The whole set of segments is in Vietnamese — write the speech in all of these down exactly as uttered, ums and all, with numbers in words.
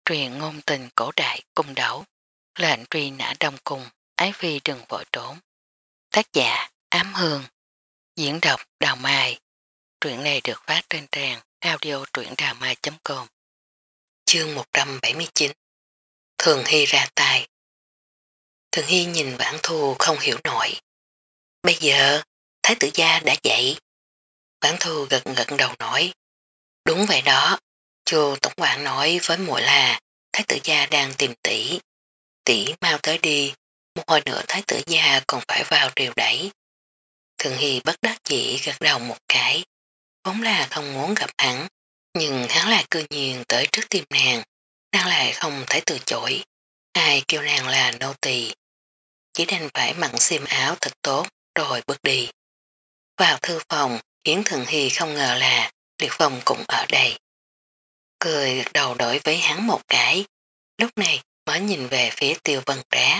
Truyền ngôn tình cổ đại cung đấu, lệnh truy nã đông cung, ái phi đừng vội trốn. Tác giả Ám Hương, diễn đọc Đào Mai. Truyện này được phát trên trang audio truyệnđàmai chấm com. Chương một trăm bảy mươi chín. Thường Hy ra tay. Thường Hy nhìn Vãn Thu không hiểu nổi. Bây giờ, Thái tử gia đã dậy. Vãn Thu gật gật đầu nói. Đúng vậy đó, Chu tổng quản nói với muội là Thái tử gia đang tìm tỷ. Tỷ mau tới đi, một hồi nữa Thái tử gia còn phải vào triều đẩy. Thường Hy bất đắc chỉ gật đầu một cái, vốn là không muốn gặp hắn, nhưng hắn lại cư nhiên tới trước tim nàng, nàng lại không thể từ chối. Ai kêu nàng là nô tỳ, chỉ đành phải mặn xiêm áo thật tốt rồi bước đi. Vào thư phòng khiến Thường Hy không ngờ là Liệt Phong cũng ở đây. Cười gật đầu đối với hắn một cái, lúc này mới nhìn về phía Tiêu Vân Trá.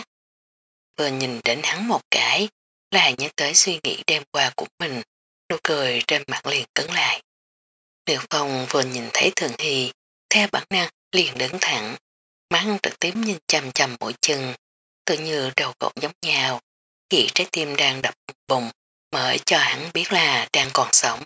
Vừa nhìn đến hắn một cái, lại nhớ tới suy nghĩ đêm qua của mình, nụ cười trên mặt liền cứng lại. Liệt Phong vừa nhìn thấy Thường Hy, theo bản năng liền đứng thẳng, mắt trực tiếp nhìn chầm chầm mũi chân, tự như đầu gỗ giống nhau, chỉ trái tim đang đập bùng mới cho hắn biết là đang còn sống.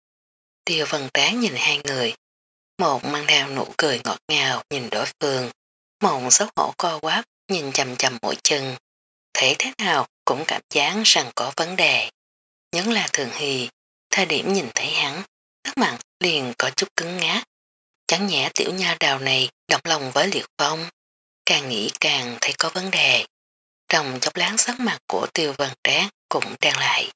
Tiêu Vân Trá nhìn hai người, một mang theo nụ cười ngọt ngào nhìn đối phương, một xấu hổ co quắp nhìn chầm chầm mũi chân. Thế thế nào cũng cảm giác rằng có vấn đề. Nhấn là Thường Hy, thời điểm nhìn thấy hắn, sắc mặt liền có chút cứng ngát. Chẳng nhẽ tiểu nha đào này động lòng với Liệt Phong, càng nghĩ càng thấy có vấn đề. Trong chốc láng sắc mặt của Tiêu Vân Trác cũng đang lại.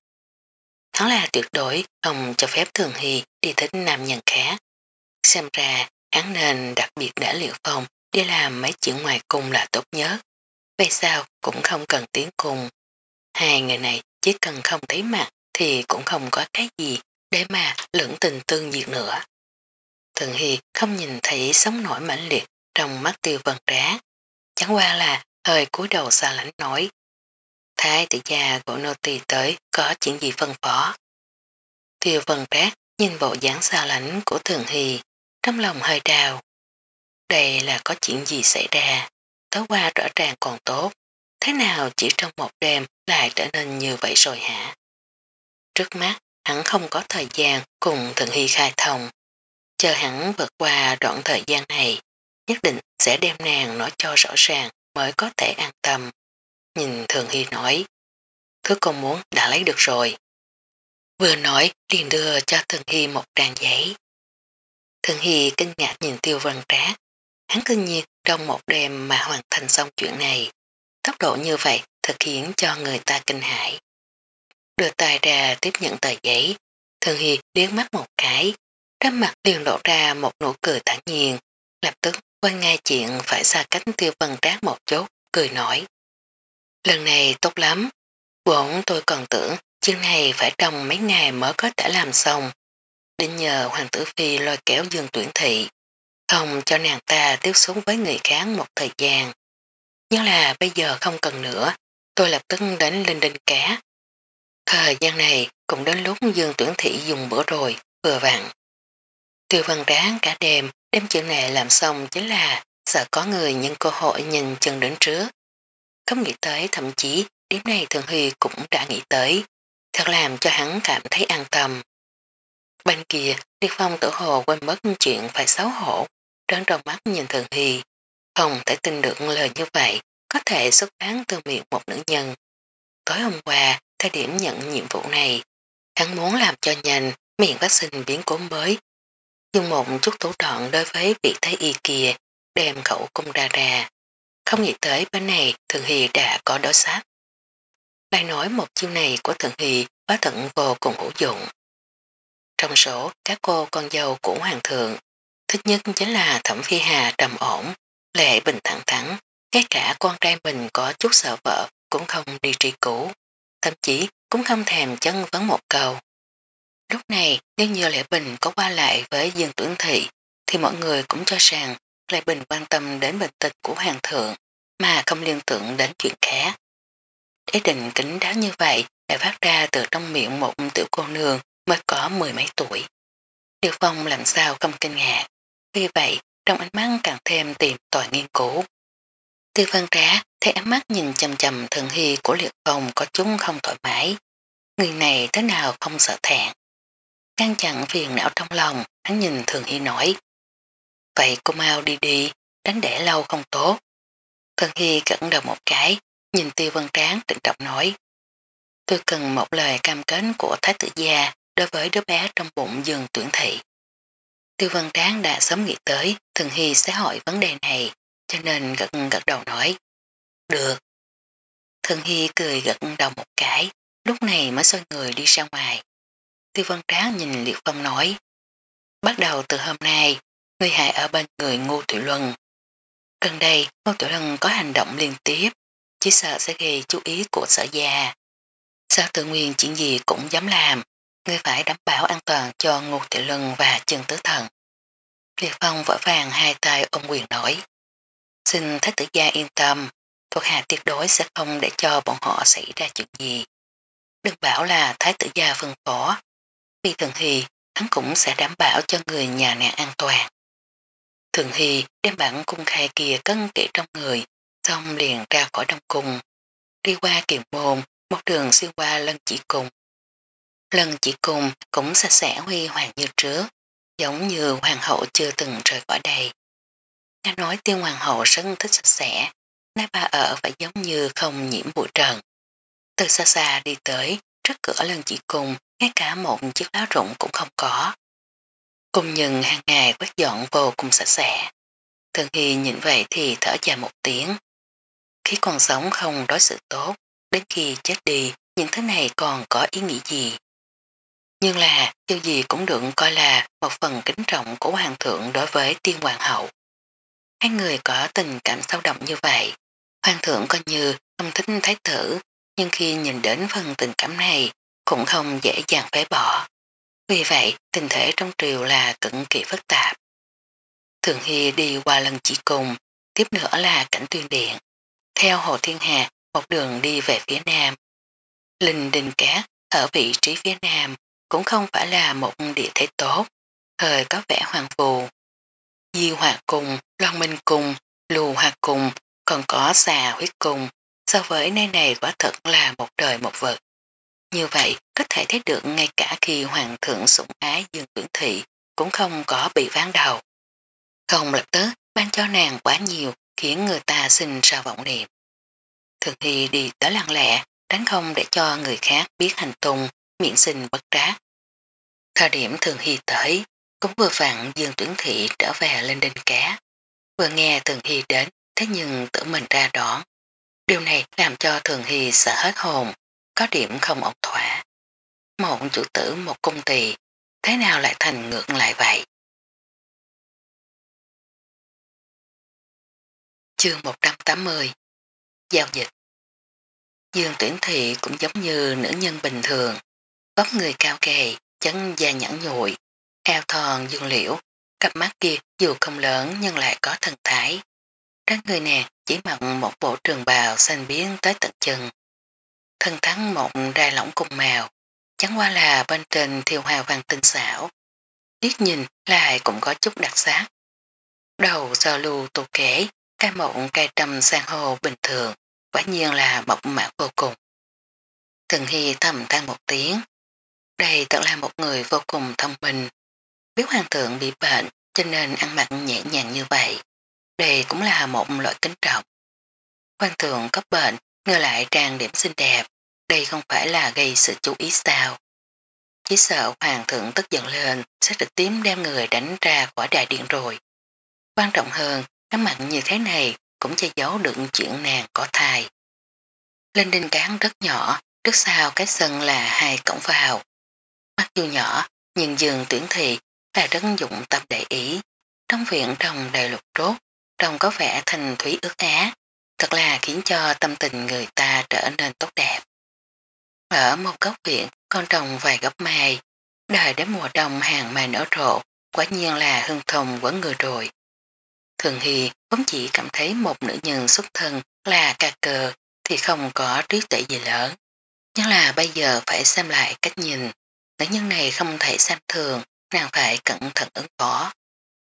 Hắn là tuyệt đối không cho phép Thường Hy đi thích nam nhân khác. Xem ra hắn nên đặc biệt để Liệt Phong đi làm mấy chuyện ngoài cung là tốt nhất. Vậy sao cũng không cần tiến cùng. Hai người này chỉ cần không thấy mặt thì cũng không có cái gì để mà lưỡng tình tương diệt nữa. Thường Hy không nhìn thấy sóng nổi mãnh liệt trong mắt Tiêu Vân Trá. Chẳng qua là hơi cúi đầu xa lánh nói. Thái tử gia của nô tỳ tới có chuyện gì phân phó. Tiêu Vân Trá nhìn bộ dáng xa lánh của Thường Hy, trong lòng hơi đau. Đây là có chuyện gì xảy ra, tối qua rõ ràng còn tốt, thế nào chỉ trong một đêm lại trở nên như vậy rồi hả? Trước mắt, hắn không có thời gian cùng Thường Hy khai thông. Chờ hắn vượt qua đoạn thời gian này, nhất định sẽ đem nàng nói cho rõ ràng mới có thể an tâm. Nhìn Thường Hy nói, thứ con muốn đã lấy được rồi. Vừa nói liền đưa cho Thường Hy một trang giấy. Thường Hy kinh ngạc nhìn Tiêu Vân Trác, hắn kinh nhiên trong một đêm mà hoàn thành xong chuyện này. Tốc độ như vậy thực hiện cho người ta kinh hãi. Đưa tay ra tiếp nhận tờ giấy, Thường Hy liếc mắt một cái, trên mặt liền lộ ra một nụ cười thản nhiên, lập tức quên ngay chuyện phải xa cách Tiêu Vân Trác một chút, cười nói. Lần này tốt lắm, vốn tôi còn tưởng chương này phải trong mấy ngày mới có thể làm xong, định nhờ Hoàng tử Phi lôi kéo Dương Tuyển Thị, không cho nàng ta tiếp xúc với người khác một thời gian. Nhưng là bây giờ không cần nữa, tôi lập tức đến Linh Đinh Cá. Thời gian này cũng đến lúc Dương Tuyển Thị dùng bữa rồi, vừa vặn. Tiêu Văn Ráng cả đêm đem chuyện này làm xong chính là sợ có người nhân cơ hội nhìn chân đến trước. Không nghĩ tới thậm chí điểm này Thường Huy cũng đã nghĩ tới, thật làm cho hắn cảm thấy an tâm. Bên kia, Liệt Phong tự hồ quên mất chuyện phải xấu hổ, trơn trong mắt nhìn Thường Huy, không thể tin được lời như vậy có thể xuất phát từ miệng một nữ nhân. Tối hôm qua, thời điểm nhận nhiệm vụ này, hắn muốn làm cho nhanh miệng phát sinh biến cố mới, dùng một chút thủ đoạn đối với vị thái y kia, đem khẩu cung ra ra. Không nghĩ tới bên này Thường Hy đã có đối sách. Lại nói một chiêu này của Thường Hy quá thận vô cùng hữu dụng. Trong số các cô con dâu của Hoàng thượng, thích nhất chính là Thẩm Phi Hà trầm ổn, lệ bình thẳng thắn, ngay cả con trai mình có chút sợ vợ cũng không đi tri cứu, thậm chí cũng không thèm chân vấn một câu. Lúc này nếu như Lệ Bình có qua lại với Dương Tuyển Thị thì mọi người cũng cho rằng Lệ Bình quan tâm đến bệnh tịch của Hoàng thượng mà không liên tưởng đến chuyện khác. Ý định kính đáo như vậy lại phát ra từ trong miệng một tiểu cô nương mới có mười mấy tuổi. Điều Phong làm sao không kinh ngạc. Vì vậy trong ánh mắt càng thêm tìm tòi nghiên cứu. Tiêu Văn Trá thấy ánh mắt nhìn chầm chầm Thường Hy của Liệt Phong có chúng không thoải mái. Người này thế nào không sợ thẹn. Ngăn chặn phiền não trong lòng, hắn nhìn Thường Hy nói. Vậy cô mau đi đi, tránh để lâu không tốt. Thường Hy gật đầu một cái, nhìn Tiêu Văn Tráng trịnh trọng nói. Tôi cần một lời cam kết của Thái tử gia đối với đứa bé trong bụng Dương Tuyển Thị. Tiêu Văn Tráng đã sớm nghĩ tới Thường Hy sẽ hỏi vấn đề này, cho nên gật gật đầu nói. Được. Thường Hy cười gật đầu một cái, lúc này mới xoay người đi ra ngoài. Tiêu Văn Tráng nhìn Liệt Phong nói. Bắt đầu từ hôm nay, người hãy ở bên người Ngô Thủy Luân. Gần đây, Ngô Thủy Luân có hành động liên tiếp, chỉ sợ sẽ gây chú ý của sở gia. Sở tự nguyên chuyện gì cũng dám làm, người phải đảm bảo an toàn cho Ngô Thủy Luân và Trần Tứ Thần. Liệt Phong vỡ vàng hai tay ôm quyền nói. Xin Thái tử gia yên tâm, thuộc hạ tuyệt đối sẽ không để cho bọn họ xảy ra chuyện gì. Đừng bảo là Thái tử gia phân phó. Vì Thường Hy, hắn cũng sẽ đảm bảo cho người nhà nàng an toàn. Thường Hy đem bản cung khai kia cân kỹ trong người, xong liền ra khỏi đông cung. Đi qua kiều môn, một đường xuyên qua lân chỉ cung. Lân chỉ cung cũng sạch sẽ huy hoàng như trước, giống như hoàng hậu chưa từng rời khỏi đây. Nghe nói Tiêu hoàng hậu rất thích sạch sẽ, nói bà ở phải giống như không nhiễm bụi trần. Từ xa xa đi tới, trước cửa lân chỉ cung, ngay cả một chiếc lá rụng cũng không có. Cung nhân hàng ngày quét dọn vô cùng sạch sẽ. Thường Hy nhìn vậy thì thở dài một tiếng. Khi còn sống không đối xử tốt, đến khi chết đi, những thứ này còn có ý nghĩa gì? Nhưng là, điều gì cũng được coi là một phần kính trọng của hoàng thượng đối với tiên hoàng hậu. Hai người có tình cảm sâu đậm như vậy. Hoàng thượng coi như không thích thái tử, nhưng khi nhìn đến phần tình cảm này, cũng không dễ dàng phế bỏ. Vì vậy, tình thể trong triều là cực kỳ phức tạp. Thường Hy đi qua lần chỉ cùng, tiếp nữa là cảnh tuyên điện. Theo Hồ Thiên Hà, một đường đi về phía nam. Linh Đình Cát ở vị trí phía nam cũng không phải là một địa thế tốt, thời có vẻ hoàng phù. Di Hòa Cung, Loan Minh Cung, Lù Hòa Cung, còn có xà huyết cung, so với nơi này quả thật là một đời một vực. Như vậy, có thể thấy được ngay cả khi hoàng thượng sủng ái Dương Tuyển Thị cũng không có bị ván đầu. Không lập tức ban cho nàng quá nhiều khiến người ta sinh ra vọng niệm. Thường Hy đi tới lặng lẽ, tránh không để cho người khác biết hành tung, miễn sinh bất trác. Thời điểm Thường Hy tới, cũng vừa vặn Dương Tuyển Thị trở về lên đinh cá. Vừa nghe Thường Hy đến, thế nhưng tự mình ra đón. Điều này làm cho Thường Hy sợ hết hồn, có điểm không ổn thỏa. Một chủ tử một cung tỳ, thế nào lại thành ngược lại vậy? Chương một trăm tám mươi Giao dịch. Dương Tuyển Thị cũng giống như nữ nhân bình thường, vóc người cao gầy, chân da nhẵn nhụi, eo thon dương liễu, cặp mắt kia dù không lớn nhưng lại có thần thái. Trên người nàng chỉ mặc một bộ trường bào xanh biếc tới tận chân. Thân thắng một đai lỏng cùng màu, chẳng qua là bên trên thiêu hoa văn tinh xảo. Liếc nhìn lại cũng có chút đặc sắc. Đầu do lưu tô kể, cây mộng cây trăm san hô bình thường, quả nhiên là mộc mạc vô cùng. Thường Hy thầm than một tiếng. Đây thật là một người vô cùng thông minh. Biết hoàng thượng bị bệnh cho nên ăn mặc nhẹ nhàng như vậy. Đây cũng là một loại kính trọng. Hoàng thượng có bệnh, ngờ lại trang điểm xinh đẹp. Đây không phải là gây sự chú ý sao. Chỉ sợ hoàng thượng tức giận lên sẽ trực tiếp đem người đánh ra khỏi đại điện rồi. Quan trọng hơn, cái mặt như thế này cũng che giấu được chuyện nàng có thai. Lên đinh cán rất nhỏ, trước sau cái sân là hai cổng vào. Mắt dù nhỏ, nhưng giường tuyển thị là rất dụng tâm để ý. Trong viện trồng đầy lục rốt, trông có vẻ thanh thúy ước á, thật là khiến cho tâm tình người ta trở nên tốt đẹp. Ở một góc viện còn trồng vài gốc mai, đời đến mùa đông hàng mai nở rộ, quả nhiên là hương thông quấn người rồi. Thường Hy vốn chỉ cảm thấy một nữ nhân xuất thân là ca cờ thì không có trí tuệ gì lớn. Nhưng là bây giờ phải xem lại cách nhìn, nữ nhân này không thể xem thường, nàng phải cẩn thận ứng phó.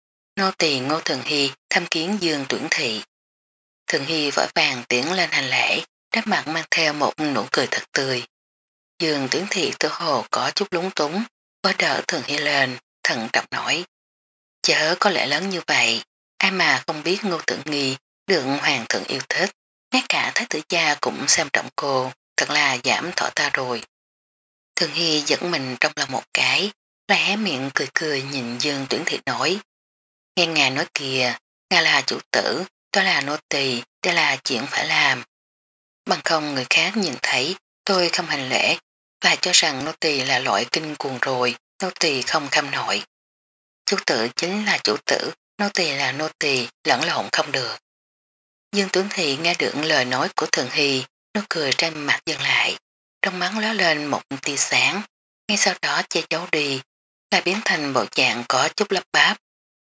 nô tỳ Ngô Thường Hy thăm kiến Dương Tuyển Thị. Thường Hy vội vàng tiến lên hành lễ, đáp mặt mang theo một nụ cười thật tươi. Dương Tuyển Thị tự hồ có chút lúng túng, với đỡ Thường Hy lên, thận trọng nói. Chớ có lẽ lớn như vậy, ai mà không biết Ngô Tưởng Nghi được hoàng thượng yêu thích, ngay cả thái tử cha cũng xem trọng cô, thật là giảm thọ ta rồi. Thường Hy dẫn mình trong lòng một cái, lại hé miệng cười cười nhìn Dương Tuyển Thị nói. Nghe ngài nói kìa, ngài là chủ tử, tôi là nô tỳ, đây là chuyện phải làm. Bằng không người khác nhìn thấy, tôi không hành lễ, và cho rằng nô tỳ là loại kinh cuồng rồi, nô tỳ không kham nổi. Chủ tử chính là chủ tử, nô tỳ là nô tỳ, lẫn lộn không được. Dương Tuấn Thị nghe được lời nói của Thường Hy, nó cười trên mặt dừng lại, trong mắt lóe lên một tia sáng, ngay sau đó che giấu đi, lại biến thành bộ dạng có chút lấp báp.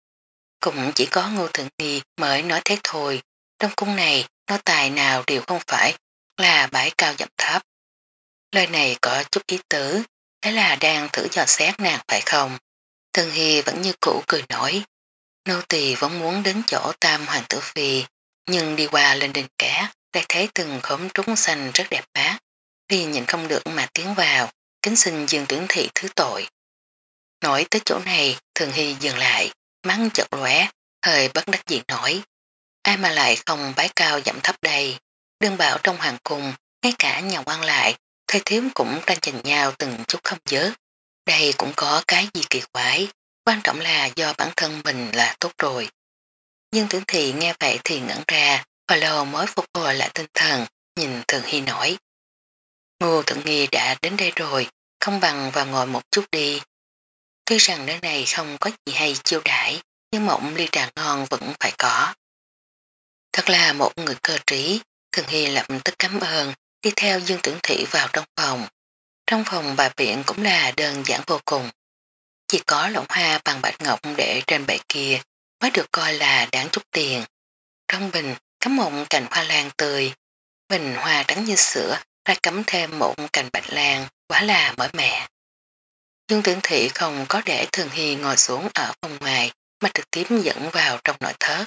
Cũng chỉ có Ngô Thường Hy mới nói thế thôi, trong cung này nói tài nào đều không phải là bãi cao dặm thấp. Lời này có chút ý tứ, thế là đang thử dò xét nàng phải không? Thường Hy vẫn như cũ cười nói, nô tỳ vẫn muốn đến chỗ Tam Hoàng tử Phi, nhưng đi qua lên đền cá, lại thấy từng khóm trúng xanh rất đẹp bát, vì nhìn không được mà tiến vào, kính xin Dương Tuyển Thị thứ tội. Nói tới chỗ này, Thường Hy dừng lại, mắng chợt lóe, hơi bất đắc dĩ nổi. Ai mà lại không bái cao dặm thấp đây, đừng bảo trong hoàng cung, ngay cả nhà quan lại, thuê thiếu cũng tranh giành nhau từng chút không dớt. Đây cũng có cái gì kỳ quái, quan trọng là do bản thân mình là tốt rồi. Nhưng Tưởng Thị nghe vậy thì ngẩn ra, và lâu mới phục hồi lại tinh thần, nhìn Thường Hy nói. Ngô Thượng Nghi đã đến đây rồi, không bằng vào ngồi một chút đi. Tuy rằng nơi này không có gì hay chiêu đãi, nhưng mộng ly trà ngon vẫn phải có. Thật là một người cơ trí, Thường Hy lập tức cảm ơn, đi theo Dương Tưởng Thị vào trong phòng. Trong phòng bà viện cũng là đơn giản vô cùng. Chỉ có lỗng hoa bằng bạch ngọc để trên bệ kia mới được coi là đáng chút tiền. Trong bình cắm một cành hoa lan tươi, bình hoa trắng như sữa lại cắm thêm một cành bạch lan, quá là mới mẻ. Dương Tưởng Thị không có để Thường Hy ngồi xuống ở phòng ngoài mà trực tiếp dẫn vào trong nội thất.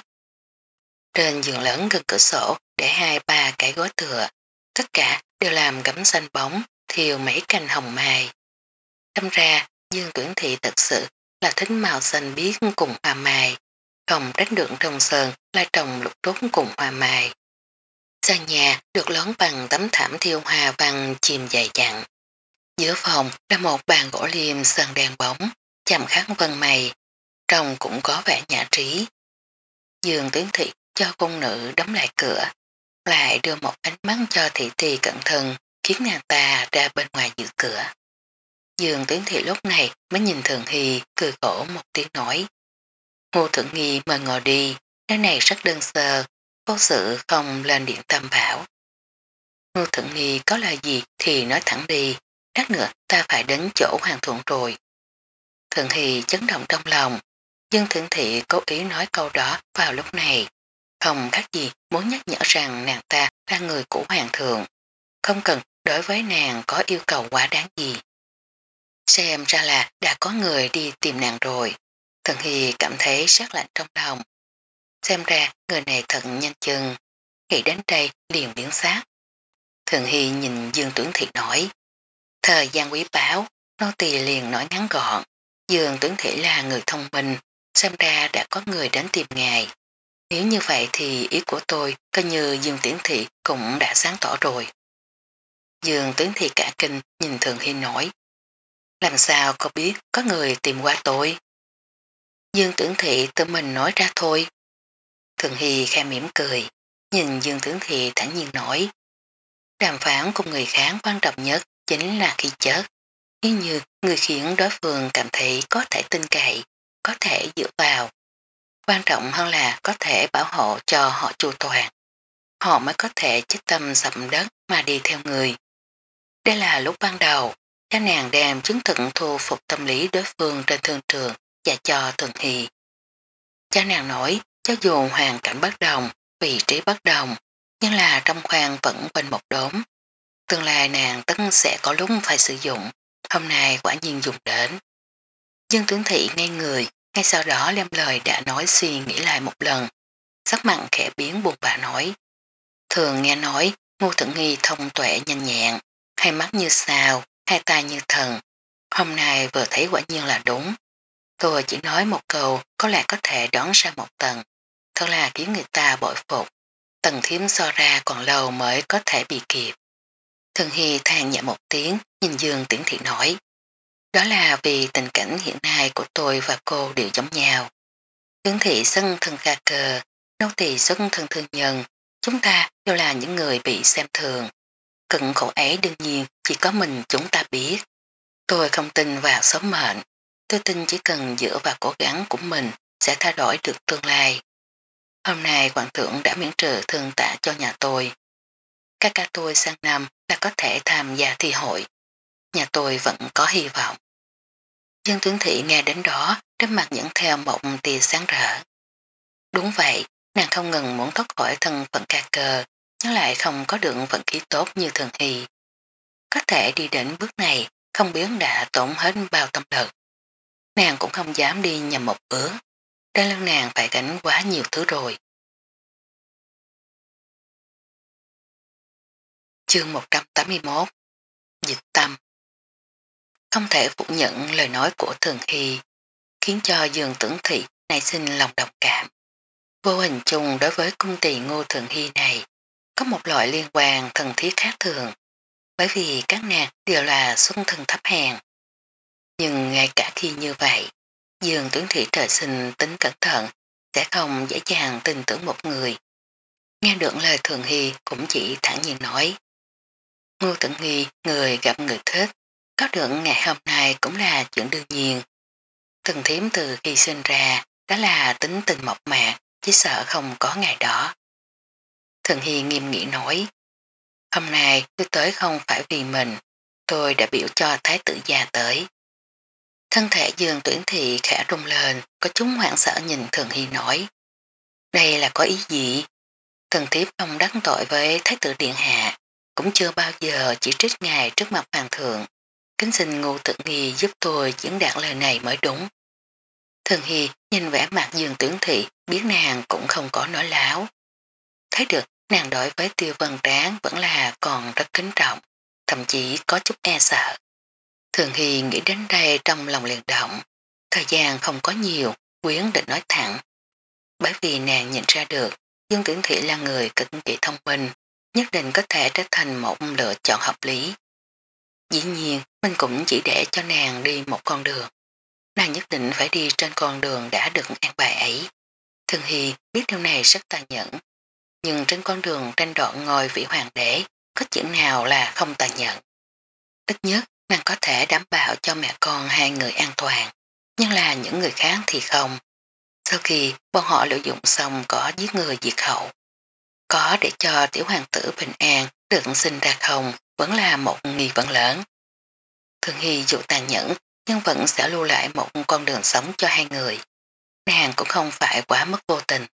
Trên giường lớn gần cửa sổ để hai ba cái gối tựa, tất cả đều làm gấm xanh bóng, thiêu mấy cành hồng mai. Đâm ra, Dương Tuyển Thị thật sự là thích màu xanh biếc cùng hoa mai, không tránh được trong sơn là trồng lục trúc cùng hoa mai. Sàn nhà được lớn bằng tấm thảm thiêu hoa văn chìm dày dặn. Giữa phòng là một bàn gỗ liềm sơn đèn bóng, chạm khắc vân mây, trông cũng có vẻ nhã trí. Dương Tuyển Thị cho cung nữ đóng lại cửa, lại đưa một ánh mắt cho thị tỳ cẩn thận, khiến nàng ta ra bên ngoài giữ cửa. Dương Tuyển Thị lúc này mới nhìn Thường Hy cười khổ một tiếng nói. Ngô Thượng Nghi mời ngồi đi, nơi này rất đơn sơ, vô sự không lên điện tam bảo. Ngô Thượng Nghi có lời gì thì nói thẳng đi, lát nữa ta phải đến chỗ hoàng thượng rồi. Thường Hy chấn động trong lòng, Dương Thượng Thị cố ý nói câu đó vào lúc này, không khác gì muốn nhắc nhở rằng nàng ta là người của hoàng thượng, không cần đối với nàng có yêu cầu quá đáng gì. Xem ra là đã có người đi tìm nàng rồi, Thường Hy cảm thấy sát lạnh trong lòng. Xem ra người này thật nhanh chân, nghĩ đến đây liền biến sát. Thường Hy nhìn Dương Tuyển Thị nói, thời gian quý báo, nô tỳ liền nói ngắn gọn, Dương Tuyển Thị là người thông minh, xem ra đã có người đến tìm ngài. Nếu như vậy thì ý của tôi coi như Dương Tuyển Thị cũng đã sáng tỏ rồi. Dương Tuyển Thị cả kinh nhìn Thường Hy nói, làm sao có biết có người tìm qua tôi? Dương Tuyển Thị tự mình nói ra thôi. Thường Hy khe mỉm cười, nhìn Dương Tuyển Thị thẳng nhiên nói, đàm phán cùng người khác quan trọng nhất chính là khi chết. Nếu như người khiến đối phương cảm thấy có thể tin cậy, có thể dựa vào. Quan trọng hơn là có thể bảo hộ cho họ chu toàn. Họ mới có thể chết tâm sầm đất mà đi theo người. Đây là lúc ban đầu, cha nàng đem chứng thực thu phục tâm lý đối phương trên thương trường và cho Thường Hy. Cha nàng nói, cho dù hoàn cảnh bất đồng, vị trí bất đồng, nhưng là trong khoang vẫn quanh một đốm. Tương lai nàng tất sẽ có lúc phải sử dụng, hôm nay quả nhiên dùng đến. Dương Tuyển Thị ngay người, Ngay sau đó Lem lời đã nói suy nghĩ lại một lần, sắc mặn khẽ biến buồn bã nói. Thường nghe nói Ngô Thận Nghi thông tuệ nhanh nhẹn, hai mắt như sao, hai tay như thần. Hôm nay vừa thấy quả nhiên là đúng. Tôi chỉ nói một câu có lẽ có thể đoán ra một tầng. Thật là khiến người ta bội phục. Tầng thiếm so ra còn lâu mới có thể bị kịp. Thường Hy than nhẹ một tiếng, nhìn Dương Tiễn Thị nói. Đó là vì tình cảnh hiện nay của tôi và cô đều giống nhau. Tiễn Thị sân thân ca cờ, nô tỳ xuất thân thương nhân. Chúng ta đều là những người bị xem thường. Cận khổ ấy đương nhiên chỉ có mình chúng ta biết. Tôi không tin vào số mệnh. Tôi tin chỉ cần dựa vào cố gắng của mình sẽ thay đổi được tương lai. Hôm nay hoàng thượng đã miễn trừ thương tạ cho nhà tôi. Các ca tôi sang năm là có thể tham gia thi hội. Nhà tôi vẫn có hy vọng. Dương Tuyến Thị nghe đến đó, đắp mặt dẫn theo một tia sáng rỡ. Đúng vậy, nàng không ngừng muốn thoát khỏi thân phận ca cơ, nhưng lại không có được vận khí tốt như Thường Hy. Có thể đi đến bước này, không biết đã tổn hết bao tâm lực. Nàng cũng không dám đi nhầm một bữa. Trên lưng nàng phải gánh quá nhiều thứ rồi. Chương một trăm tám mươi mốt Dịch tâm. Không thể phủ nhận lời nói của Thường Hy, khiến cho Dương Tưởng Thị nảy sinh lòng đồng cảm. Vô hình chung đối với cung tỳ Ngô Thường Hy này, có một loại liên quan thân thiết khác thường, bởi vì các nàng đều là xuân thân thấp hèn. Nhưng ngay cả khi như vậy, Dương Tưởng Thị trời sinh tính cẩn thận, sẽ không dễ dàng tin tưởng một người. Nghe được lời Thường Hy cũng chỉ thẳng nhiên nói. Ngô Tưởng Hy, người gặp người thích, có được ngày hôm nay cũng là chuyện đương nhiên. Từng thiếm từ khi sinh ra, đó là tính tình mộc mạc, chỉ sợ không có ngày đó. Thường Hy nghiêm nghị nói, hôm nay tôi tới không phải vì mình, tôi đã biểu cho thái tử gia tới. Thân thể Dương Tuyển Thị khẽ rung lên, có chúng hoảng sợ nhìn Thường Hy nói, đây là có ý gì? Thần thiếp không đắc tội với thái tử điện hạ, cũng chưa bao giờ chỉ trích ngài trước mặt hoàng thượng. Kính xin Ngô Tự Nghi giúp tôi diễn đạt lời này mới đúng. Thường Hy nhìn vẻ mặt Dương Tuyển Thị biết nàng cũng không có nói láo. Thấy được nàng đối với Tiêu Vân Tráng vẫn là còn rất kính trọng, thậm chí có chút e sợ. Thường Hy nghĩ đến đây trong lòng liền động, thời gian không có nhiều, quyến định nói thẳng. Bởi vì nàng nhìn ra được Dương Tuyển Thị là người cực kỳ thông minh, nhất định có thể trở thành một lựa chọn hợp lý. Dĩ nhiên, mình cũng chỉ để cho nàng đi một con đường. Nàng nhất định phải đi trên con đường đã được an bài ấy. Thường Hy biết điều này rất tàn nhẫn, nhưng trên con đường tranh đoạn ngôi vị hoàng đế, có chuyện nào là không tàn nhẫn. Ít nhất, nàng có thể đảm bảo cho mẹ con hai người an toàn, nhưng là những người khác thì không. Sau khi bọn họ lợi dụng xong có giết người diệt khẩu, có để cho tiểu hoàng tử bình an được sinh ra không vẫn là một nghi vấn lớn. Thường Hy dù tàn nhẫn nhưng vẫn sẽ lưu lại một con đường sống cho hai người. Nàng cũng không phải quá mất vô tình.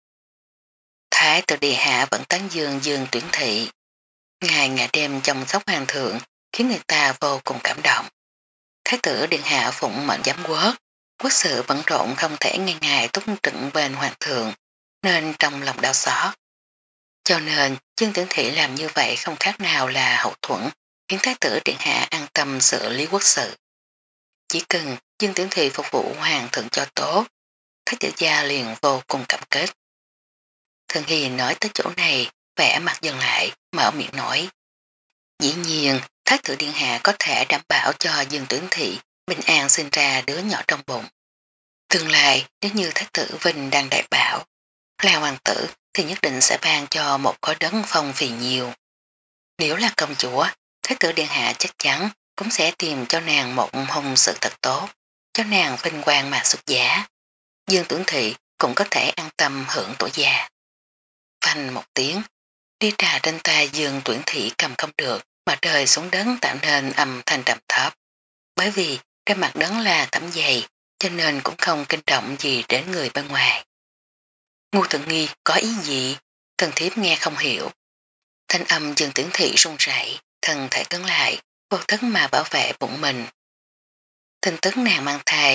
Thái tử địa hạ vẫn tán dương Dương Tuyển Thị. Ngày ngày đêm chăm sóc hoàng thượng khiến người ta vô cùng cảm động. Thái tử điện hạ phụng mệnh giám quốc, quốc sự bận rộn không thể ngày ngày túc trựng bên hoàng thượng, nên trong lòng đau xót. Cho nên Dương Tuyển Thị làm như vậy không khác nào là hậu thuẫn, khiến thái tử điện hạ an tâm xử lý quốc sự. Chỉ cần Dương Tuyển Thị phục vụ hoàng thượng cho tốt, thái tử gia liền vô cùng cảm kết. Thường Hy nói tới chỗ này, vẻ mặt dần lại, mở miệng nói. Dĩ nhiên, thái tử điện hạ có thể đảm bảo cho Dương Tuyển Thị bình an sinh ra đứa nhỏ trong bụng. Tương lai, nếu như thái tử Vinh đang đại bảo, là hoàng tử thì nhất định sẽ ban cho một khối đấng phong phì nhiều. Nếu là công chúa, thái tử điện hạ chắc chắn cũng sẽ tìm cho nàng một hôn sự thật tốt, cho nàng vinh quang mà xuất giá. Dương Tuyển Thị cũng có thể an tâm hưởng tuổi già. Phanh một tiếng, đi trà trên tay Dương Tuyển Thị cầm không được mà rơi xuống đấng tạo nên âm thanh trầm thấp. Bởi vì trên mặt đấng là tấm dày cho nên cũng không kinh động gì đến người bên ngoài. Ngô Tự Nghi có ý gì? Thần thiếp nghe không hiểu. Thanh âm Dương Tuyển Thị run rẩy, thân thể cứng lại, vô thức mà bảo vệ bụng mình. Tin tức nàng mang thai,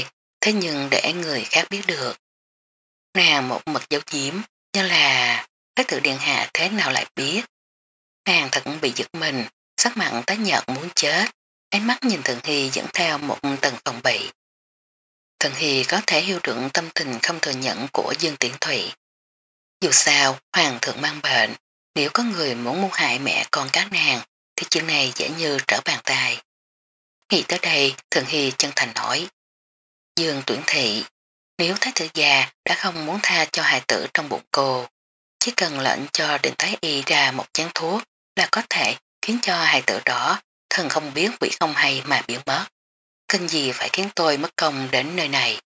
thế nhưng để người khác biết được. Nàng một mực giấu giếm, nhưng là Thái tử điện hạ thế nào lại biết. Nàng thật bị giật mình, sắc mặn tái nhợt muốn chết, ánh mắt nhìn Thường Hy dẫn theo một tầng phòng bị. Thường Hy có thể hiểu được tâm tình không thừa nhận của Dương Tiễn Thụy. Dù sao, hoàng thượng mang bệnh, nếu có người muốn mưu hại mẹ con các nàng, thì chuyện này dễ như trở bàn tay. Nghĩ tới đây, Thường Hy chân thành nói. Dương Tuyển Thị, nếu Thái tử già đã không muốn tha cho hài tử trong bụng cô, chỉ cần lệnh cho Định Thái Y ra một chén thuốc là có thể khiến cho hài tử đó thần không biết quỷ không hay mà biến mất. Cần gì phải khiến tôi mất công đến nơi này.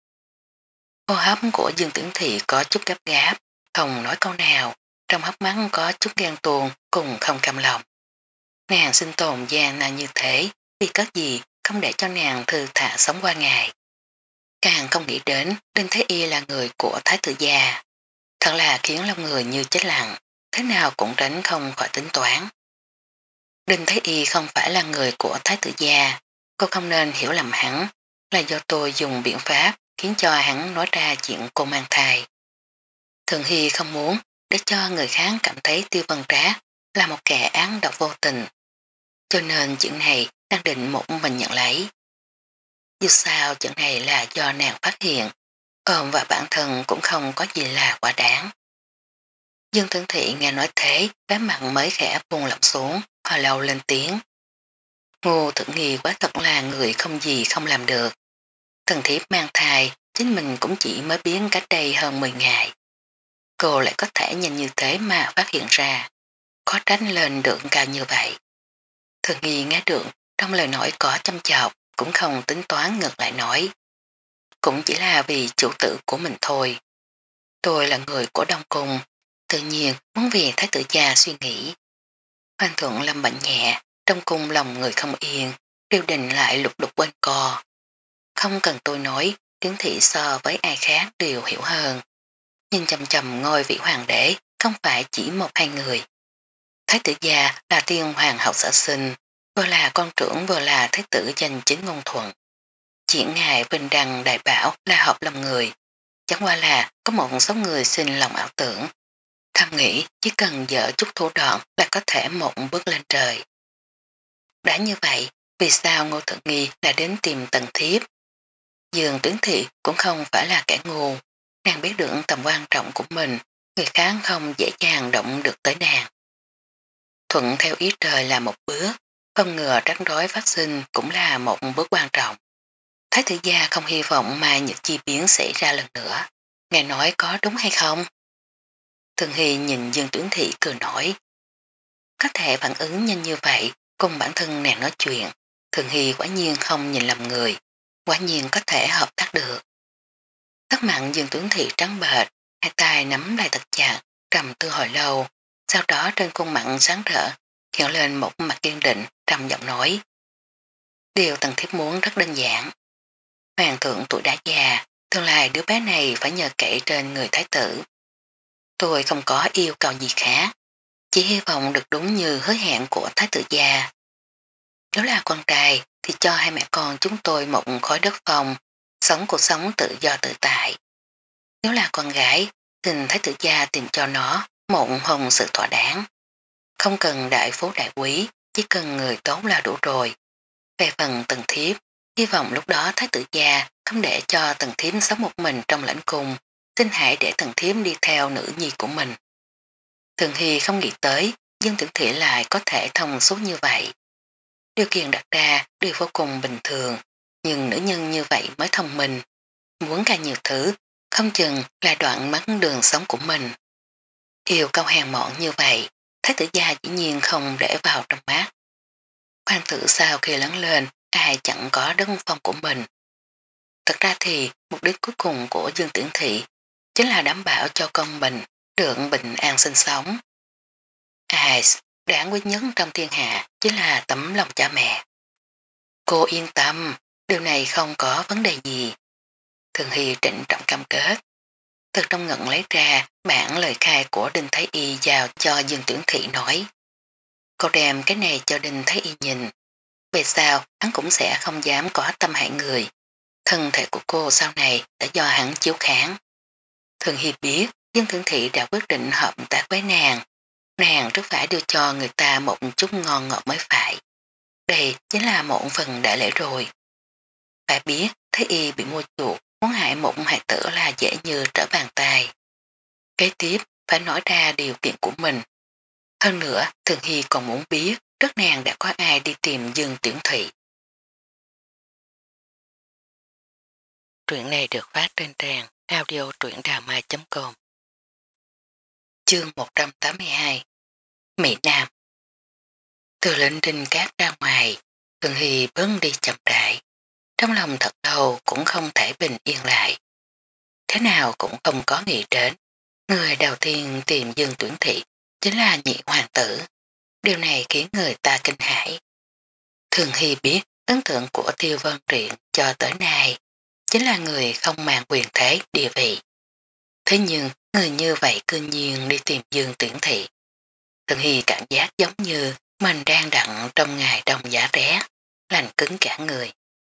Hô hấp của Dương Tuyển Thị có chút gấp gáp, không nói câu nào, trong hấp mắt có chút ghen tuông cùng không cam lòng. Nàng sinh tồn gian nan như thế, vì có gì không để cho nàng thư thả sống qua ngày. Càng không nghĩ đến Đinh Thế Y là người của Thái tử gia. Thật là khiến lòng người như chết lặng, thế nào cũng tránh không khỏi tính toán. Đinh Thế Y không phải là người của Thái tử gia, cô không nên hiểu lầm hắn, là do tôi dùng biện pháp khiến cho hắn nói ra chuyện cô mang thai. Thường Hy không muốn để cho người khác cảm thấy Tiêu Vân Trác là một kẻ án độc vô tình, cho nên chuyện này đang định một mình nhận lấy. Dù sao chuyện này là do nàng phát hiện, ôm và bản thân cũng không có gì là quá đáng. Dương Tưởng Thị nghe nói thế, bé mặt mới khẽ buông lỏng xuống, hồi lâu lên tiếng. Ngô Thượng Nghi quá thật là người không gì không làm được. Thần thiếp mang thai, chính mình cũng chỉ mới biến cách đây hơn mười ngày. Cô lại có thể nhanh như thế mà phát hiện ra, khó tránh lên được cao như vậy. Thường Nghi nghe được, trong lời nói có chăm chọc, cũng không tính toán ngược lại nói. Cũng chỉ là vì chủ tử của mình thôi. Tôi là người của Đông Cung, tự nhiên muốn vì thái tử gia suy nghĩ. Hoàng thượng lâm bệnh nhẹ, trong cung lòng người không yên, triều đình lại lục đục quên co. Không cần tôi nói, Kiến Thị so với ai khác đều hiểu hơn. Nhìn chầm chầm ngôi vị hoàng đế, không phải chỉ một hai người. Thái tử gia là tiên hoàng hậu sở sinh, vừa là con trưởng vừa là thái tử danh chính ngôn thuận. Chuyện ngài vinh đăng đại bảo là hợp lòng người, chẳng qua là có một số người xin lòng ảo tưởng. Thầm nghĩ chỉ cần dở chút thủ đoạn là có thể một bước lên trời. Đã như vậy, vì sao Ngô Thượng Nghi đã đến tìm Tần Thiếp? Dương Tuyển Thị cũng không phải là kẻ ngu, nàng biết được tầm quan trọng của mình, người khác không dễ dàng động được tới nàng. Thuận theo ý trời là một bước, không ngờ rắc rối phát sinh cũng là một bước quan trọng. Thái tử gia không hy vọng mà những chi biến xảy ra lần nữa. Ngài nói có đúng hay không? Thường Hy nhìn Dương Tuyển Thị cười nổi. Có thể phản ứng nhanh như vậy, cùng bản thân nàng nói chuyện. Thường Hy quả nhiên không nhìn lầm người, quả nhiên có thể hợp tác được. Tất mặn Dương Tuyển Thị trắng bệch, hai tay nắm lại thật chặt, trầm tư hồi lâu. Sau đó trên khuôn mặt sáng rỡ, hiện lên một mặt kiên định, trầm giọng nói. Điều Tần Thiếp muốn rất đơn giản. Hoàng thượng tuổi đã già, tương lai đứa bé này phải nhờ cậy trên người thái tử. Tôi không có yêu cầu gì khác, chỉ hy vọng được đúng như hứa hẹn của thái tử gia. Nếu là con trai thì cho hai mẹ con chúng tôi một khối đất phòng, sống cuộc sống tự do tự tại. Nếu là con gái, xin thái tử gia tìm cho nó một hôn sự thỏa đáng. Không cần đại phú đại quý, chỉ cần người tốt là đủ rồi. Về phần Tần Thiếp, hy vọng lúc đó thái tử gia không để cho Tần Thiếp sống một mình trong lãnh cung, xin hãy để Tần Thiếp đi theo nữ nhi của mình. Thường Hy không nghĩ tới Dương Tưởng Thị lại có thể thông suốt như vậy. Điều kiện đặt ra đều vô cùng bình thường, nhưng nữ nhân như vậy mới thông minh. Muốn càng nhiều thứ, không chừng là đoạn mất đường sống của mình. Yêu câu hèn mọn như vậy, thái tử gia dĩ nhiên không để vào trong mắt. Hoàng tử sau khi lớn lên, ai chẳng có đất phong của mình. Thật ra thì mục đích cuối cùng của Dương Tiễn Thị chính là đảm bảo cho con mình được bình an sinh sống. Ai đáng quý nhất trong thiên hạ chính là tấm lòng cha mẹ. Cô yên tâm, điều này không có vấn đề gì. Thường Hy trịnh trọng cam kết. Từ trong ngận lấy ra bản lời khai của Đinh Thái Y giao cho Dương Tuyển Thị nói. Cô đem cái này cho Đinh Thái Y nhìn. Về sau hắn cũng sẽ không dám có tâm hại người. thân thể của cô sau này đã do hắn chiếu kháng. Thường Hy biết Dương Thượng Thị đã quyết định hợp tác với nàng, nàng rất phải đưa cho người ta một chút ngon ngọt mới phải. Đây chính là một phần đại lễ rồi. Phải biết Thế Y bị mua chuột muốn hại một hài tử là dễ như trở bàn tay. Kế tiếp phải nói ra điều kiện của mình. Hơn nữa Thường Hy còn muốn biết trước nàng đã có ai đi tìm Dương Tuyển Thụy. Truyện này được phát trên trang audio truyệnđàmai chấm com. Chương một trăm tám mươi hai Mỹ Nam. Từ lệnh trình cát ra ngoài, Thường Hy bớn đi chậm rãi. Trong lòng thật lâu cũng không thể bình yên lại. Thế nào cũng không có nghĩ đến. Người đầu tiên tìm Dương Tuyển Thị chính là nhị hoàng tử. Điều này khiến người ta kinh hãi. Thường Hy biết ấn tượng của Tiêu Vân Truyện cho tới nay chính là người không màng quyền thế địa vị. Thế nhưng người như vậy cư nhiên đi tìm Dương Tuyển Thị. Thường Hy cảm giác giống như mình đang đặn trong ngày đông giá ré, lành cứng cả người.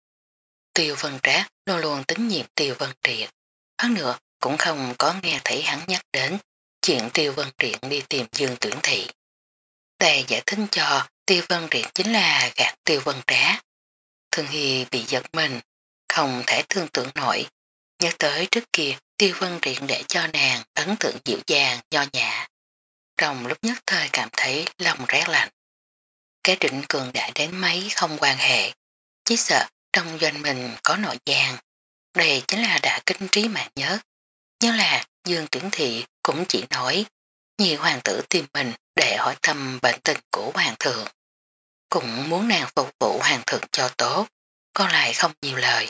Tiêu Vân Trác luôn luôn tín nhiệm Tiêu Vân Triệt, hơn nữa cũng không có nghe thấy hắn nhắc đến chuyện Tiêu Vân Triệt đi tìm Dương Tuyển Thị. Đây giải thích cho Tiêu Vân Triệt chính là gạt Tiêu Vân Trác. Thường Hy bị giật mình, không thể thương tưởng nổi, nhớ tới trước kia Tiêu Vân Triệt để cho nàng ấn tượng dịu dàng, nho nhã. Trong lúc nhất thời cảm thấy lòng rét lạnh. Cái định cường đại đến mấy không quan hệ, chỉ sợ trong doanh mình có nội gian. Đây chính là đã kinh trí mạng nhớ. Nhớ là Dương Tuyển Thị cũng chỉ nói nhị hoàng tử tìm mình để hỏi thăm bệnh tình của hoàng thượng. Cũng muốn nàng phục vụ hoàng thượng cho tốt, còn lại không nhiều lời.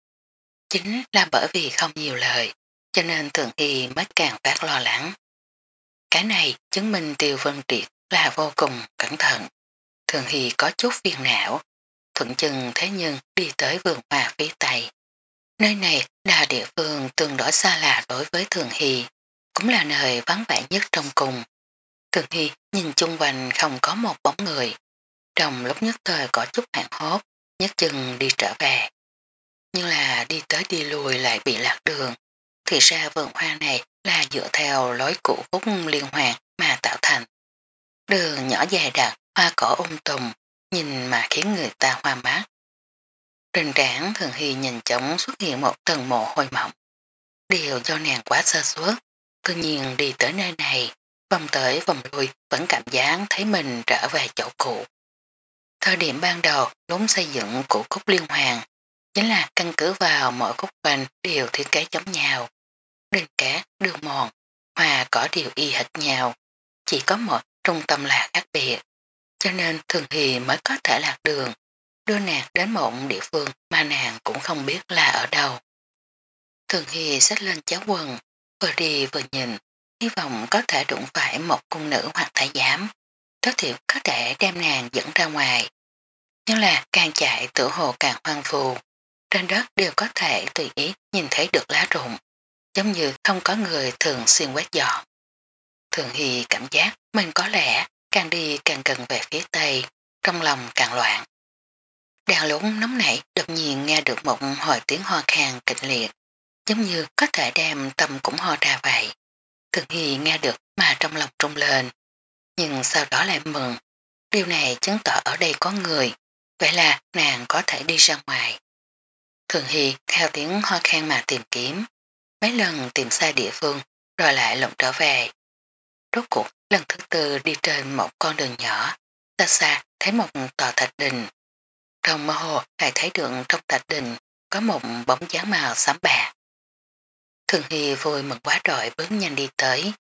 Chính là bởi vì không nhiều lời, cho nên Thường Hy mới càng phát lo lắng. Cái này chứng minh Tiêu Vân Triệt là vô cùng cẩn thận. Thường Hy có chút phiền não, thuận chừng thế nhưng đi tới vườn hoa phía Tây. Nơi này là địa phương tương đối xa lạ đối với Thường Hy, cũng là nơi vắng vẻ nhất trong cùng. Thường Hy nhìn chung quanh không có một bóng người. Trong lúc nhất thời có chút hoảng hốt, nhất chừng đi trở về. Nhưng là đi tới đi lui lại bị lạc đường. Thì ra vườn hoa này là dựa theo lối cũ phúc liên hoàn mà tạo thành. Đường nhỏ dài đặc, hoa cỏ ung tùm, nhìn mà khiến người ta hoa mát. Trên trán Thường Hy nhìn chóng xuất hiện một tầng mồ hôi mỏng. Điều do nàng quá sơ suất, tự nhiên đi tới nơi này, vòng tới vòng lui vẫn cảm giác thấy mình trở về chỗ cũ. Thời điểm ban đầu lúc xây dựng của Cúc Liên Hoàng chính là căn cứ vào mỗi khúc quanh đều thiết kế giống nhau. Đường cát, đường mòn, hoa cỏ đều y hệt nhau, chỉ có một trung tâm là khác biệt, cho nên Thường Hy mới có thể lạc đường, đưa nàng đến một địa phương mà nàng cũng không biết là ở đâu. Thường Hy xách lên cháo quần, vừa đi vừa nhìn, hy vọng có thể đụng phải một cung nữ hoặc thái giám, tối thiểu có thể đem nàng dẫn ra ngoài. Nhưng là càng chạy tựa hồ càng hoang phù, trên đất đều có thể tùy ý nhìn thấy được lá rụng, giống như không có người thường xuyên quét dọn. Thường Hy cảm giác mình có lẽ càng đi càng gần về phía tây, trong lòng càng loạn. Đang lúc nóng nảy đột nhiên nghe được một hồi tiếng ho khan kịch liệt, giống như có thể đem tâm cũng ho ra vậy. Thường Hy nghe được mà trong lòng trung lên, nhưng sau đó lại mừng. Điều này chứng tỏ ở đây có người, vậy là nàng có thể đi ra ngoài. Thường Hy theo tiếng ho khan mà tìm kiếm, mấy lần tìm sai địa phương rồi lại lộn trở về. Rốt cuộc lần thứ tư đi trên một con đường nhỏ, xa xa thấy một tòa thạch đình. Trong mơ hồ lại thấy được trong thạch đình có một bóng dáng màu xám bạc. Thường Hy vui mừng quá rồi bước nhanh đi tới.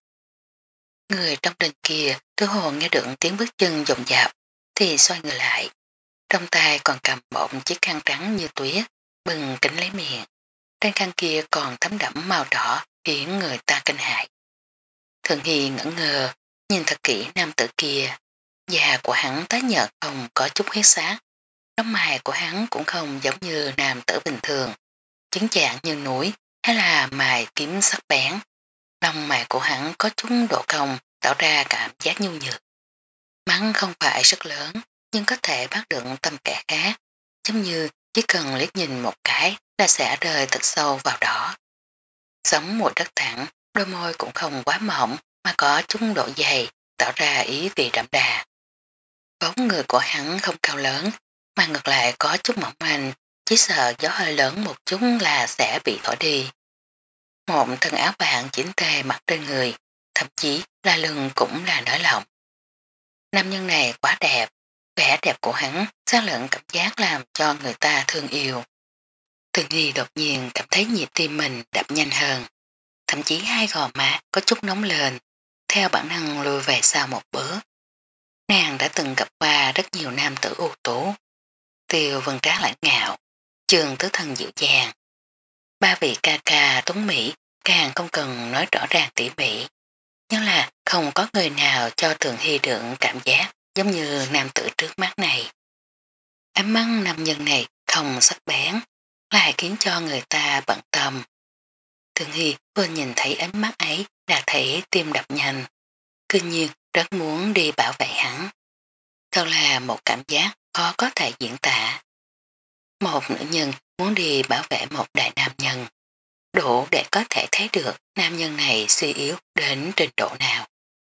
Người trong đình kia thứ hồ nghe được tiếng bước chân dồn dạp thì xoay người lại. Trong tay còn cầm một chiếc khăn trắng như tuyết, bừng kính lấy miệng. Trên khăn kia còn thấm đẫm màu đỏ khiến người ta kinh hại. Thường Hy ngẩn ngờ, nhìn thật kỹ nam tử kia. Da của hắn tái nhợt không có chút huyết sát. Lông mày của hắn cũng không giống như nam tử bình thường, chứng trạng như núi hay là mày kiếm sắc bén. Lông mày của hắn có chút độ cong tạo ra cảm giác nhu nhược. Mắng không phải rất lớn nhưng có thể bắt được tâm kẻ khác, giống như chỉ cần liếc nhìn một cái là sẽ rơi thật sâu vào đó. Sống mùi đất thẳng, đôi môi cũng không quá mỏng mà có chút độ dày, tạo ra ý vị đậm đà. Bóng người của hắn không cao lớn, mà ngược lại có chút mỏng manh, chỉ sợ gió hơi lớn một chút là sẽ bị thổi đi. Một thân áo vàng chỉnh tề mặc trên người, thậm chí là lưng cũng là nở lỏng. Nam nhân này quá đẹp, vẻ đẹp của hắn xác lẫn cảm giác làm cho người ta thương yêu. Thường Nhi đột nhiên cảm thấy nhịp tim mình đập nhanh hơn, thậm chí hai gò má có chút nóng lên, theo bản năng lùi về sau một bước. Nàng đã từng gặp qua rất nhiều nam tử ưu tú, Tiêu Vân Trác lãnh ngạo, Trường Tứ Thần dịu dàng. Ba vị ca ca tuấn Mỹ càng không cần nói rõ ràng tỉ mỉ, nhưng là không có người nào cho Thường Hy được cảm giác giống như nam tử trước mắt này. Ánh mắt nam nhân này không sắc bén, lại khiến cho người ta bận tâm. Thường Hy vừa nhìn thấy ánh mắt ấy đã thấy tim đập nhanh, cứ nhiên rất muốn đi bảo vệ hắn. Thật là một cảm giác khó có thể diễn tả. Một nữ nhân muốn đi bảo vệ một đại nam nhân, đủ để có thể thấy được nam nhân này suy yếu đến trình độ nào.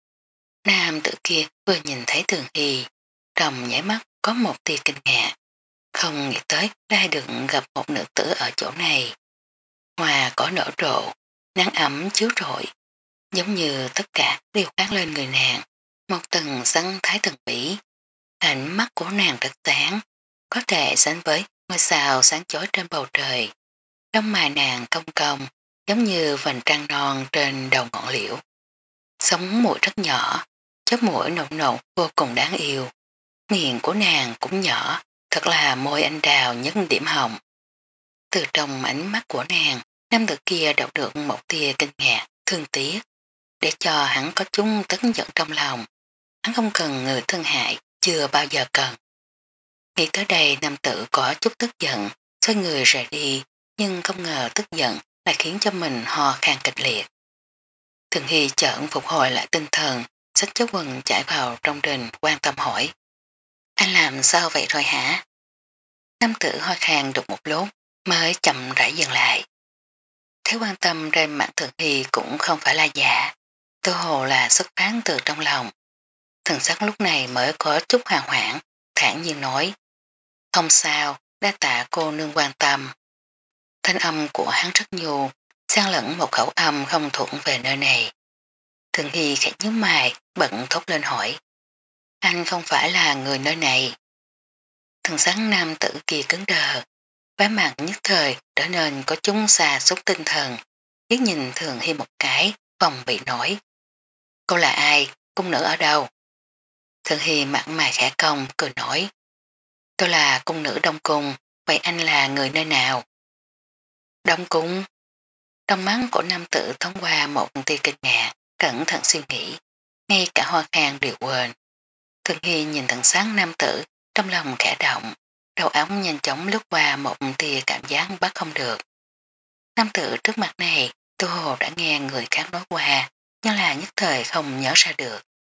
Nam tử kia vừa nhìn thấy Thường Hy, trong nháy mắt có một tia kinh ngạc, không nghĩ tới đã được gặp một nữ tử ở chỗ này. Hoa có nở rộ, nắng ấm chiếu rọi, giống như tất cả đều phát lên người nàng, một tầng sân thái thần bỉ. Ánh mắt của nàng rất sáng, có thể sánh với ngôi sao sáng chói trên bầu trời. Trong mài nàng cong cong, giống như vành trăng non trên đầu ngọn liễu. Sống mũi rất nhỏ, chóp mũi nồng nồng vô cùng đáng yêu. Miệng của nàng cũng nhỏ, thật là môi anh đào nhất điểm hồng. Từ trong ánh mắt của nàng, nam tử kia đọc được một tia kinh ngạc, thương tiếc, để cho hắn có chung tấn giận trong lòng. Hắn không cần người thương hại, chưa bao giờ cần. Nghĩ tới đây nam tử có chút tức giận, xoay người rời đi, nhưng không ngờ tức giận lại khiến cho mình ho khan kịch liệt. Thường Hy chợn phục hồi lại tinh thần, xách chốt quần chạy vào trong đình quan tâm hỏi. Anh làm sao vậy rồi hả? Nam tử ho khan được một lúc mới chậm rãi dừng lại. Thế quan tâm trên mặt Thường Hy cũng không phải là giả, tư hồ là xuất phát từ trong lòng. Thần sắc lúc này mới có chút hoàng hoảng, thản nhiên nói. Không sao, đã tạ cô nương quan tâm. Thanh âm của hắn rất nhu, xen lẫn một khẩu âm không thuận về nơi này. Thường Hy khẽ nhíu mày, bận thốt lên hỏi. Anh không phải là người nơi này. Thần sắc nam tử kia cứng đờ, vẻ mặt nhất thời trở nên có chúng xa xúc tinh thần, liếc nhìn Thường Hy một cái, phòng bị nổi. Cô là ai? Cung nữ ở đâu? Thường Hy mặt mày khẽ cong, cười nói. Tôi là cung nữ Đông Cung, vậy anh là người nơi nào? Đông Cung. Trong mắt của nam tử thoáng qua một tia kinh ngạc, cẩn thận suy nghĩ, ngay cả hoa khang đều quên. Thường Hy nhìn thần sáng nam tử, trong lòng khẽ động, đầu óc nhanh chóng lướt qua một tia cảm giác bắt không được. Nam tử trước mặt này, Tô Hồ đã nghe người khác nói qua, nhưng là nhất thời không nhớ ra được.